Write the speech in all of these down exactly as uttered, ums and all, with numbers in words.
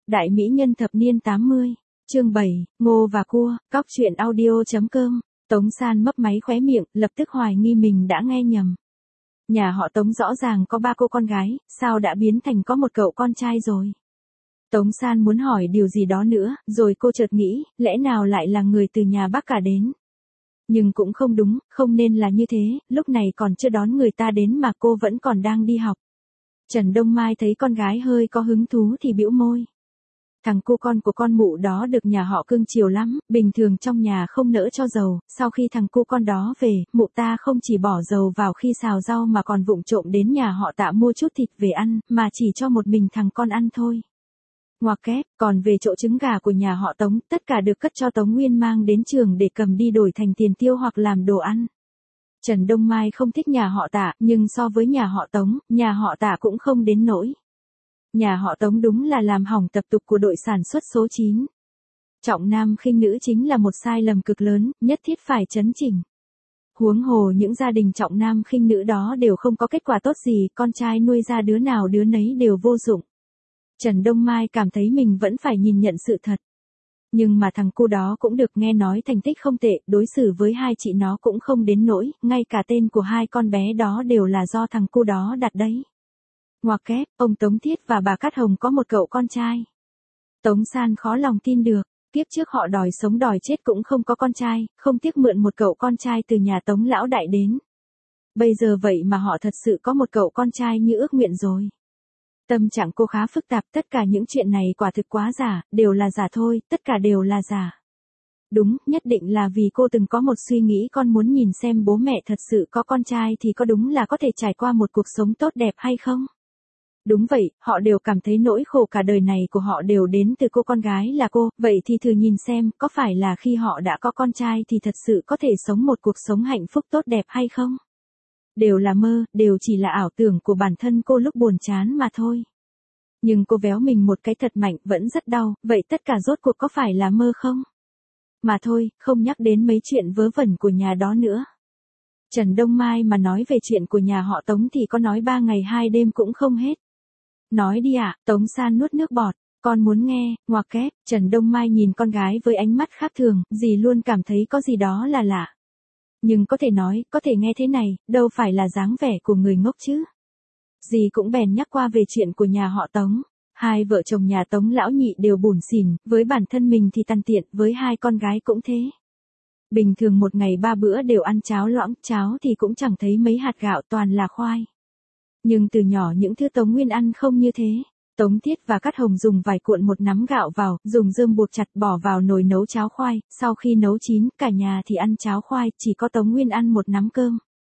Đại mỹ nhân thập niên tám mươi, chương bảy, Ngô và Cua, cóc truyện audio.com. Tống San mấp máy khóe miệng, lập tức hoài nghi mình đã nghe nhầm. Nhà họ Tống rõ ràng có ba cô con gái, sao đã biến thành có một cậu con trai rồi? Tống San muốn hỏi điều gì đó nữa, rồi cô chợt nghĩ, lẽ nào lại là người từ nhà bác cả đến? Nhưng cũng không đúng, không nên là như thế, lúc này còn chưa đón người ta đến mà cô vẫn còn đang đi học. Trần Đông Mai thấy con gái hơi có hứng thú thì bĩu môi. Thằng cu con của con mụ đó được nhà họ cưng chiều lắm, bình thường trong nhà không nỡ cho dầu, sau khi thằng cu con đó về, mụ ta không chỉ bỏ dầu vào khi xào rau mà còn vụng trộm đến nhà họ Tạ mua chút thịt về ăn, mà chỉ cho một mình thằng con ăn thôi. Ngoặc kép, còn về chỗ trứng gà của nhà họ Tống, tất cả được cất cho Tống Nguyên mang đến trường để cầm đi đổi thành tiền tiêu hoặc làm đồ ăn. Trần Đông Mai không thích nhà họ Tạ, nhưng so với nhà họ Tống, nhà họ Tạ cũng không đến nỗi. Nhà họ Tống đúng là làm hỏng tập tục của đội sản xuất số chín. Trọng nam khinh nữ chính là một sai lầm cực lớn, nhất thiết phải chấn chỉnh. Huống hồ những gia đình trọng nam khinh nữ đó đều không có kết quả tốt gì, con trai nuôi ra đứa nào đứa nấy đều vô dụng. Trần Đông Mai cảm thấy mình vẫn phải nhìn nhận sự thật. Nhưng mà thằng cu đó cũng được, nghe nói thành tích không tệ, đối xử với hai chị nó cũng không đến nỗi, ngay cả tên của hai con bé đó đều là do thằng cu đó đặt đấy. Ngoặc kép, ông Tống Thiết và bà Cát Hồng có một cậu con trai. Tống San khó lòng tin được, kiếp trước họ đòi sống đòi chết cũng không có con trai, không tiếc mượn một cậu con trai từ nhà Tống lão đại đến. Bây giờ vậy mà họ thật sự có một cậu con trai như ước nguyện rồi. Tâm trạng cô khá phức tạp, tất cả những chuyện này quả thực quá giả, đều là giả thôi, tất cả đều là giả. Đúng, nhất định là vì cô từng có một suy nghĩ, con muốn nhìn xem bố mẹ thật sự có con trai thì có đúng là có thể trải qua một cuộc sống tốt đẹp hay không? Đúng vậy, họ đều cảm thấy nỗi khổ cả đời này của họ đều đến từ cô con gái là cô, vậy thì thử nhìn xem, có phải là khi họ đã có con trai thì thật sự có thể sống một cuộc sống hạnh phúc tốt đẹp hay không? Đều là mơ, đều chỉ là ảo tưởng của bản thân cô lúc buồn chán mà thôi. Nhưng cô véo mình một cái thật mạnh, vẫn rất đau, vậy tất cả rốt cuộc có phải là mơ không? Mà thôi, không nhắc đến mấy chuyện vớ vẩn của nhà đó nữa. Trần Đông Mai mà nói về chuyện của nhà họ Tống thì có nói ba ngày hai đêm cũng không hết. Nói đi ạ, à, Tống San nuốt nước bọt, con muốn nghe, ngoặc kép, Trần Đông Mai nhìn con gái với ánh mắt khác thường, dì luôn cảm thấy có gì đó là lạ. Nhưng có thể nói, có thể nghe thế này, đâu phải là dáng vẻ của người ngốc chứ. Dì cũng bèn nhắc qua về chuyện của nhà họ Tống. Hai vợ chồng nhà Tống lão nhị đều bủn xỉn, với bản thân mình thì tàn tiện, với hai con gái cũng thế. Bình thường một ngày ba bữa đều ăn cháo loãng, cháo thì cũng chẳng thấy mấy hạt gạo, toàn là khoai. Nhưng từ nhỏ những thứ Tống Nguyên ăn không như thế. Tống Thiết và Cát Hồng dùng vài cuộn một nắm gạo vào, dùng rơm bột chặt bỏ vào nồi nấu cháo khoai, sau khi nấu chín, cả nhà thì ăn cháo khoai, chỉ có Tống Nguyên ăn một nắm cơm.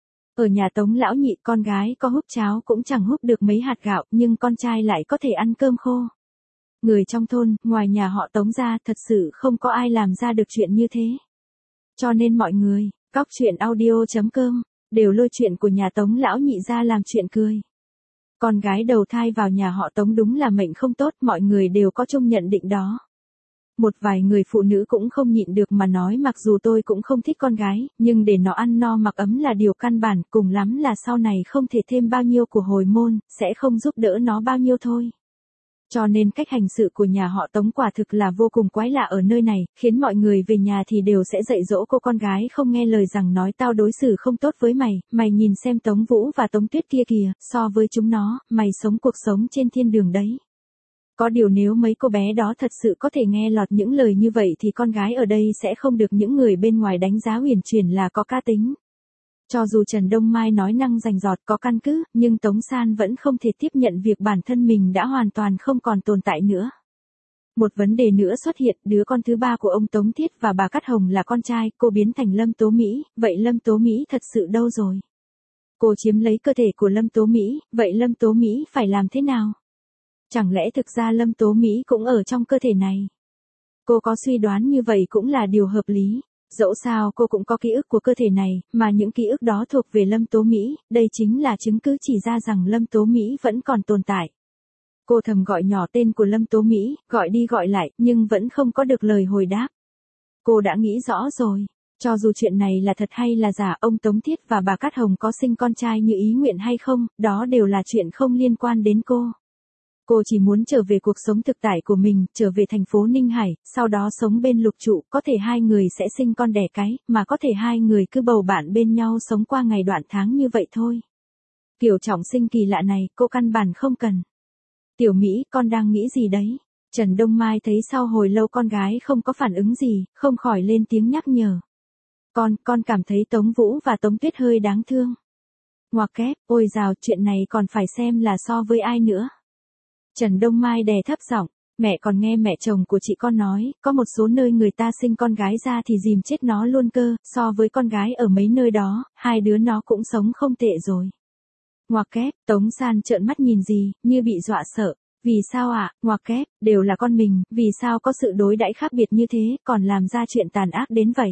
Ở nhà Tống lão nhị, con gái có húp cháo cũng chẳng húp được mấy hạt gạo, nhưng con trai lại có thể ăn cơm khô. Người trong thôn, ngoài nhà họ Tống ra, thật sự không có ai làm ra được chuyện như thế. Cho nên mọi người, cóc truyện audio.com, đều lôi chuyện của nhà Tống lão nhị ra làm chuyện cười. Con gái đầu thai vào nhà họ Tống đúng là mệnh không tốt, mọi người đều có chung nhận định đó. Một vài người phụ nữ cũng không nhịn được mà nói, mặc dù tôi cũng không thích con gái, nhưng để nó ăn no mặc ấm là điều căn bản, cùng lắm là sau này không thể thêm bao nhiêu của hồi môn, sẽ không giúp đỡ nó bao nhiêu thôi. Cho nên cách hành sự của nhà họ Tống quả thực là vô cùng quái lạ ở nơi này, khiến mọi người về nhà thì đều sẽ dạy dỗ cô con gái không nghe lời rằng nói tao đối xử không tốt với mày, mày nhìn xem Tống Vũ và Tống Tuyết kia kìa, so với chúng nó, mày sống cuộc sống trên thiên đường đấy. Có điều nếu mấy cô bé đó thật sự có thể nghe lọt những lời như vậy thì con gái ở đây sẽ không được những người bên ngoài đánh giá uyển chuyển là có cá tính. Cho dù Trần Đông Mai nói năng rành rọt có căn cứ, nhưng Tống San vẫn không thể tiếp nhận việc bản thân mình đã hoàn toàn không còn tồn tại nữa. Một vấn đề nữa xuất hiện, đứa con thứ ba của ông Tống Thiết và bà Cát Hồng là con trai, cô biến thành Lâm Tố Mỹ, vậy Lâm Tố Mỹ thật sự đâu rồi? Cô chiếm lấy cơ thể của Lâm Tố Mỹ, vậy Lâm Tố Mỹ phải làm thế nào? Chẳng lẽ thực ra Lâm Tố Mỹ cũng ở trong cơ thể này? Cô có suy đoán như vậy cũng là điều hợp lý. Dẫu sao cô cũng có ký ức của cơ thể này, mà những ký ức đó thuộc về Lâm Tố Mỹ, đây chính là chứng cứ chỉ ra rằng Lâm Tố Mỹ vẫn còn tồn tại. Cô thầm gọi nhỏ tên của Lâm Tố Mỹ, gọi đi gọi lại, nhưng vẫn không có được lời hồi đáp. Cô đã nghĩ rõ rồi, cho dù chuyện này là thật hay là giả, ông Tống Thiết và bà Cát Hồng có sinh con trai như ý nguyện hay không, đó đều là chuyện không liên quan đến cô. Cô chỉ muốn trở về cuộc sống thực tại của mình, trở về thành phố Ninh Hải, sau đó sống bên Lục Trụ, có thể hai người sẽ sinh con đẻ cái, mà có thể hai người cứ bầu bạn bên nhau sống qua ngày đoạn tháng như vậy thôi. Kiểu trọng sinh kỳ lạ này, cô căn bản không cần. Tiểu Mỹ, con đang nghĩ gì đấy? Trần Đông Mai thấy sau hồi lâu con gái không có phản ứng gì, không khỏi lên tiếng nhắc nhở. Con, con cảm thấy Tống Vũ và Tống Tuyết hơi đáng thương. Ngoặc kép, ôi dào, chuyện này còn phải xem là so với ai nữa. Trần Đông Mai đè thấp giọng, mẹ còn nghe mẹ chồng của chị con nói, có một số nơi người ta sinh con gái ra thì dìm chết nó luôn cơ, so với con gái ở mấy nơi đó, hai đứa nó cũng sống không tệ rồi. Ngoặc kép, Tống San trợn mắt nhìn gì, như bị dọa sợ. Vì sao ạ, à? Ngoặc kép, đều là con mình, vì sao có sự đối đãi khác biệt như thế, còn làm ra chuyện tàn ác đến vậy?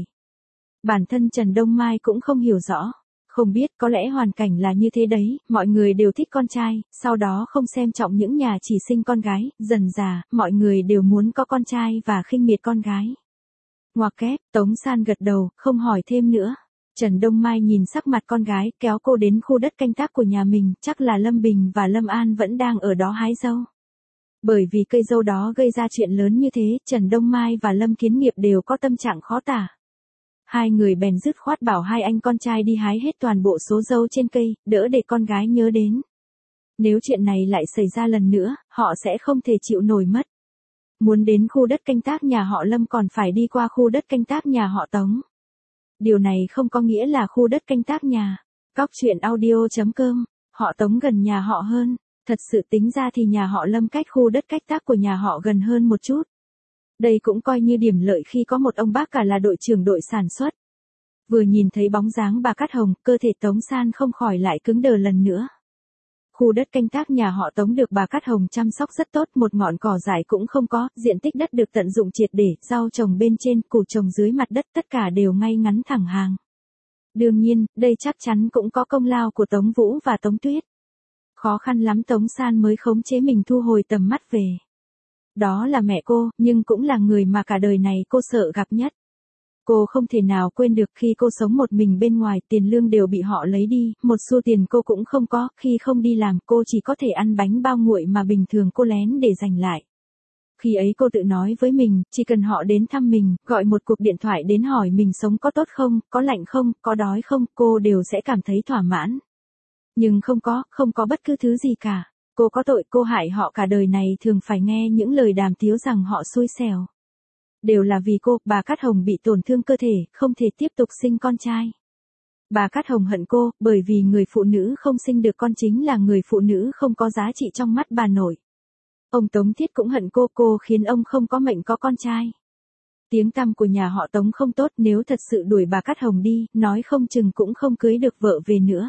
Bản thân Trần Đông Mai cũng không hiểu rõ. Không biết, có lẽ hoàn cảnh là như thế đấy, mọi người đều thích con trai, sau đó không xem trọng những nhà chỉ sinh con gái, dần dà, mọi người đều muốn có con trai và khinh miệt con gái. Ngoặc kép, Tống San gật đầu, không hỏi thêm nữa. Trần Đông Mai nhìn sắc mặt con gái, kéo cô đến khu đất canh tác của nhà mình, chắc là Lâm Bình và Lâm An vẫn đang ở đó hái dâu. Bởi vì cây dâu đó gây ra chuyện lớn như thế, Trần Đông Mai và Lâm Kiến Nghiệp đều có tâm trạng khó tả. Hai người bèn dứt khoát bảo hai anh con trai đi hái hết toàn bộ số dâu trên cây, đỡ để con gái nhớ đến. Nếu chuyện này lại xảy ra lần nữa, họ sẽ không thể chịu nổi mất. Muốn đến khu đất canh tác nhà họ Lâm còn phải đi qua khu đất canh tác nhà họ Tống. Điều này không có nghĩa là khu đất canh tác nhà. Cóc truyện audio chấm com, họ Tống gần nhà họ hơn. Thật sự tính ra thì nhà họ Lâm cách khu đất canh tác của nhà họ gần hơn một chút. Đây cũng coi như điểm lợi khi có một ông bác cả là đội trưởng đội sản xuất. Vừa nhìn thấy bóng dáng bà Cát Hồng, cơ thể Tống San không khỏi lại cứng đờ lần nữa. Khu đất canh tác nhà họ Tống được bà Cát Hồng chăm sóc rất tốt, một ngọn cỏ dại cũng không có, diện tích đất được tận dụng triệt để, rau trồng bên trên, củ trồng dưới mặt đất, tất cả đều ngay ngắn thẳng hàng. Đương nhiên, đây chắc chắn cũng có công lao của Tống Vũ và Tống Tuyết. Khó khăn lắm Tống San mới khống chế mình thu hồi tầm mắt về. Đó là mẹ cô, nhưng cũng là người mà cả đời này cô sợ gặp nhất. Cô không thể nào quên được khi cô sống một mình bên ngoài, tiền lương đều bị họ lấy đi, một xu tiền cô cũng không có, khi không đi làm cô chỉ có thể ăn bánh bao nguội mà bình thường cô lén để dành lại. Khi ấy cô tự nói với mình, chỉ cần họ đến thăm mình, gọi một cuộc điện thoại đến hỏi mình sống có tốt không, có lạnh không, có đói không, cô đều sẽ cảm thấy thỏa mãn. Nhưng không có, không có bất cứ thứ gì cả. Cô có tội, cô hại họ cả đời này thường phải nghe những lời đàm tiếu rằng họ xui xẻo. Đều là vì cô, bà Cát Hồng bị tổn thương cơ thể, không thể tiếp tục sinh con trai. Bà Cát Hồng hận cô, bởi vì người phụ nữ không sinh được con chính là người phụ nữ không có giá trị trong mắt bà nội. Ông Tống Thiết cũng hận cô, cô khiến ông không có mệnh có con trai. Tiếng tăm của nhà họ Tống không tốt, nếu thật sự đuổi bà Cát Hồng đi, nói không chừng cũng không cưới được vợ về nữa.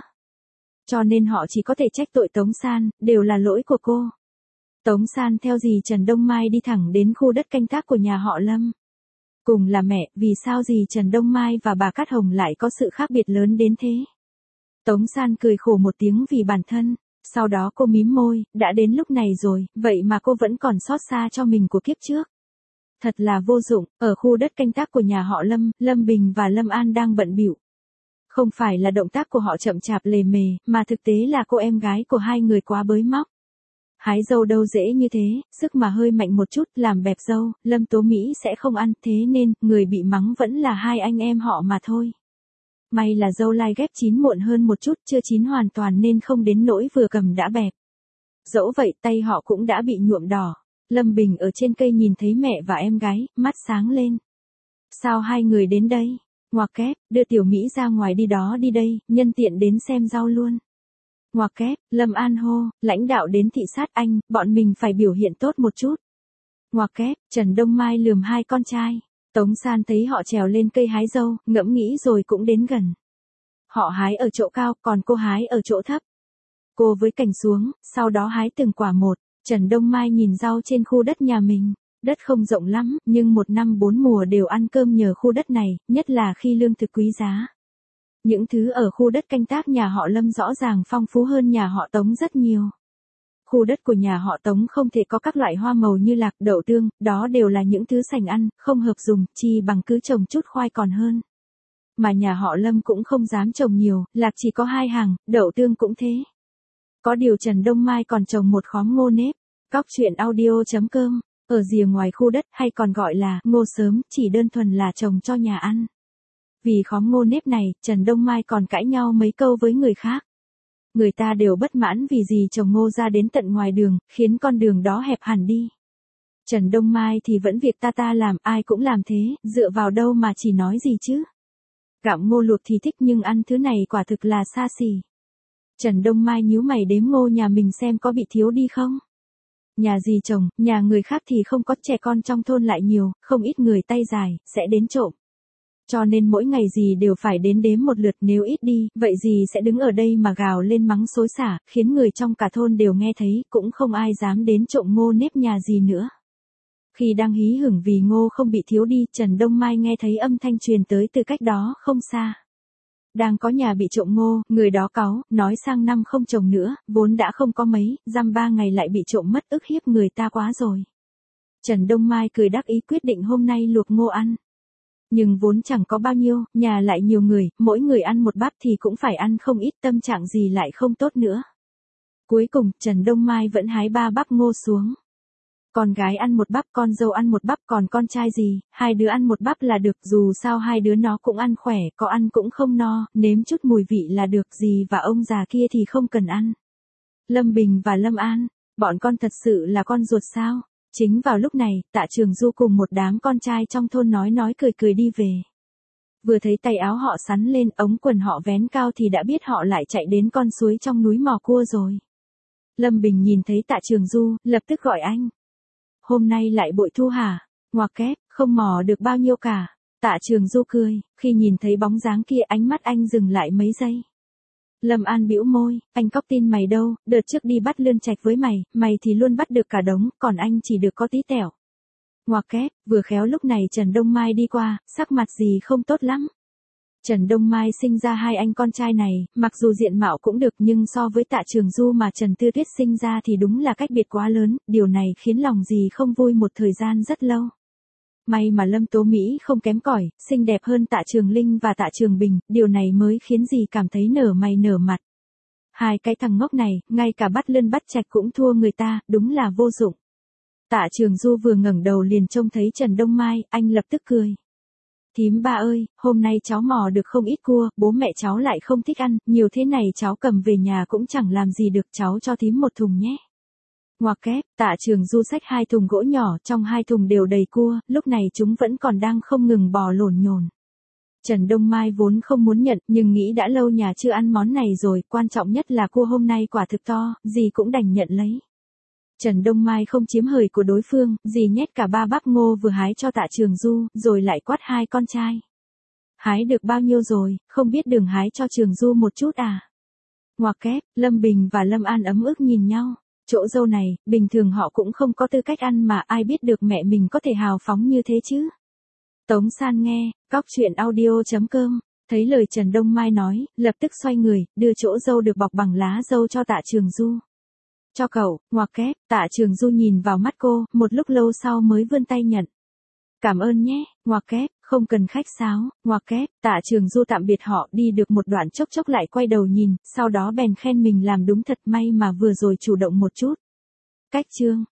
Cho nên họ chỉ có thể trách tội Tống San, đều là lỗi của cô. Tống San theo dì Trần Đông Mai đi thẳng đến khu đất canh tác của nhà họ Lâm. Cùng là mẹ, vì sao dì Trần Đông Mai và bà Cát Hồng lại có sự khác biệt lớn đến thế? Tống San cười khổ một tiếng vì bản thân, sau đó cô mím môi, đã đến lúc này rồi, vậy mà cô vẫn còn xót xa cho mình của kiếp trước. Thật là vô dụng, ở khu đất canh tác của nhà họ Lâm, Lâm Bình và Lâm An đang bận bịu. Không phải là động tác của họ chậm chạp lề mề, mà thực tế là cô em gái của hai người quá bới móc. Hái dâu đâu dễ như thế, sức mà hơi mạnh một chút, làm bẹp dâu, Lâm Tố Mỹ sẽ không ăn, thế nên, người bị mắng vẫn là hai anh em họ mà thôi. May là dâu lai ghép chín muộn hơn một chút, chưa chín hoàn toàn nên không đến nỗi vừa cầm đã bẹp. Dẫu vậy, tay họ cũng đã bị nhuộm đỏ. Lâm Bình ở trên cây nhìn thấy mẹ và em gái, mắt sáng lên. Sao hai người đến đây? Ngoặc kép, đưa Tiểu Mỹ ra ngoài đi đó đi đây, nhân tiện đến xem rau luôn. Ngoặc kép, Lâm An hô, lãnh đạo đến thị sát anh, bọn mình phải biểu hiện tốt một chút. Ngoặc kép, Trần Đông Mai lườm hai con trai. Tống San thấy họ trèo lên cây hái dâu, ngẫm nghĩ rồi cũng đến gần. Họ hái ở chỗ cao, còn cô hái ở chỗ thấp. Cô với cành xuống, sau đó hái từng quả một. Trần Đông Mai nhìn rau trên khu đất nhà mình. Đất không rộng lắm, nhưng một năm bốn mùa đều ăn cơm nhờ khu đất này, nhất là khi lương thực quý giá. Những thứ ở khu đất canh tác nhà họ Lâm rõ ràng phong phú hơn nhà họ Tống rất nhiều. Khu đất của nhà họ Tống không thể có các loại hoa màu như lạc, đậu tương, đó đều là những thứ sành ăn, không hợp dùng, chi bằng cứ trồng chút khoai còn hơn. Mà nhà họ Lâm cũng không dám trồng nhiều, lạc chỉ có hai hàng, đậu tương cũng thế. Có điều Trần Đông Mai còn trồng một khóm ngô nếp. Cóc truyện audio chấm com, ở rìa ngoài khu đất hay còn gọi là ngô sớm, chỉ đơn thuần là trồng cho nhà ăn. Vì khóm ngô nếp này, Trần Đông Mai còn cãi nhau mấy câu với người khác. Người ta đều bất mãn vì gì trồng ngô ra đến tận ngoài đường, khiến con đường đó hẹp hẳn đi. Trần Đông Mai thì vẫn việc ta ta làm, ai cũng làm thế, dựa vào đâu mà chỉ nói gì chứ. Gặm ngô luộc thì thích nhưng ăn thứ này quả thực là xa xỉ. Trần Đông Mai nhíu mày đếm ngô nhà mình xem có bị thiếu đi không. Nhà gì trồng, nhà người khác thì không có, trẻ con trong thôn lại nhiều, không ít người tay dài, sẽ đến trộm. Cho nên mỗi ngày gì đều phải đến đếm một lượt, nếu ít đi, vậy gì sẽ đứng ở đây mà gào lên mắng xối xả, khiến người trong cả thôn đều nghe thấy, cũng không ai dám đến trộm ngô nếp nhà gì nữa. Khi đang hí hửng vì ngô không bị thiếu đi, Trần Đông Mai nghe thấy âm thanh truyền tới từ cách đó không xa. Đang có nhà bị trộm ngô, người đó cáu, nói sang năm không trồng nữa, vốn đã không có mấy, dăm ba ngày lại bị trộm mất, ức hiếp người ta quá rồi. Trần Đông Mai cười đắc ý quyết định hôm nay luộc ngô ăn. Nhưng vốn chẳng có bao nhiêu, nhà lại nhiều người, mỗi người ăn một bát thì cũng phải ăn không ít, tâm trạng gì lại không tốt nữa. Cuối cùng, Trần Đông Mai vẫn hái ba bắp ngô xuống. Con gái ăn một bắp, con dâu ăn một bắp, còn con trai gì, hai đứa ăn một bắp là được, dù sao hai đứa nó cũng ăn khỏe, có ăn cũng không no, nếm chút mùi vị là được, gì và ông già kia thì không cần ăn. Lâm Bình và Lâm An, bọn con thật sự là con ruột sao? Chính vào lúc này, Tạ Trường Du cùng một đám con trai trong thôn nói nói cười cười đi về. Vừa thấy tay áo họ sắn lên, ống quần họ vén cao thì đã biết họ lại chạy đến con suối trong núi mò cua rồi. Lâm Bình nhìn thấy Tạ Trường Du, lập tức gọi anh. Hôm nay lại bội thu hả? Ngoặc kép, không mò được bao nhiêu cả. Tạ Trường Du cười, khi nhìn thấy bóng dáng kia ánh mắt anh dừng lại mấy giây. Lâm An bĩu môi, anh cóc tin mày đâu, đợt trước đi bắt lươn trạch với mày, mày thì luôn bắt được cả đống, còn anh chỉ được có tí tẹo. Ngoặc kép, vừa khéo lúc này Trần Đông Mai đi qua, sắc mặt gì không tốt lắm. Trần Đông Mai sinh ra hai anh con trai này, mặc dù diện mạo cũng được nhưng so với Tạ Trường Du mà Trần Tư Tuyết sinh ra thì đúng là cách biệt quá lớn, điều này khiến lòng dì không vui một thời gian rất lâu. May mà Lâm Tố Mỹ không kém cỏi, xinh đẹp hơn Tạ Trường Linh và Tạ Trường Bình, điều này mới khiến dì cảm thấy nở mày nở mặt. Hai cái thằng ngốc này, ngay cả bắt lươn bắt trạch cũng thua người ta, đúng là vô dụng. Tạ Trường Du vừa ngẩng đầu liền trông thấy Trần Đông Mai, anh lập tức cười. Thím ba ơi, hôm nay cháu mò được không ít cua, bố mẹ cháu lại không thích ăn, nhiều thế này cháu cầm về nhà cũng chẳng làm gì được, cháu cho thím một thùng nhé. Ngoặc kép, Tạ Trường Du xách hai thùng gỗ nhỏ, trong hai thùng đều đầy cua, lúc này chúng vẫn còn đang không ngừng bò lổn nhổn. Trần Đông Mai vốn không muốn nhận, nhưng nghĩ đã lâu nhà chưa ăn món này rồi, quan trọng nhất là cua hôm nay quả thực to, dì cũng đành nhận lấy. Trần Đông Mai không chiếm hời của đối phương, dì nhét cả ba bắp ngô vừa hái cho Tạ Trường Du, rồi lại quát hai con trai. Hái được bao nhiêu rồi, không biết đường hái cho Trường Du một chút à? Ngoặc kép, Lâm Bình và Lâm An ấm ức nhìn nhau. Chỗ dâu này, bình thường họ cũng không có tư cách ăn mà ai biết được mẹ mình có thể hào phóng như thế chứ. Tống San nghe, cóc truyện audio chấm com, thấy lời Trần Đông Mai nói, lập tức xoay người, đưa chỗ dâu được bọc bằng lá dâu cho Tạ Trường Du. Cho cậu, ngoặc kép, Tạ Trường Du nhìn vào mắt cô, một lúc lâu sau mới vươn tay nhận. Cảm ơn nhé, ngoặc kép, không cần khách sáo, ngoặc kép, Tạ Trường Du tạm biệt họ, đi được một đoạn chốc chốc lại quay đầu nhìn, sau đó bèn khen mình làm đúng thật, may mà vừa rồi chủ động một chút. Cách chương.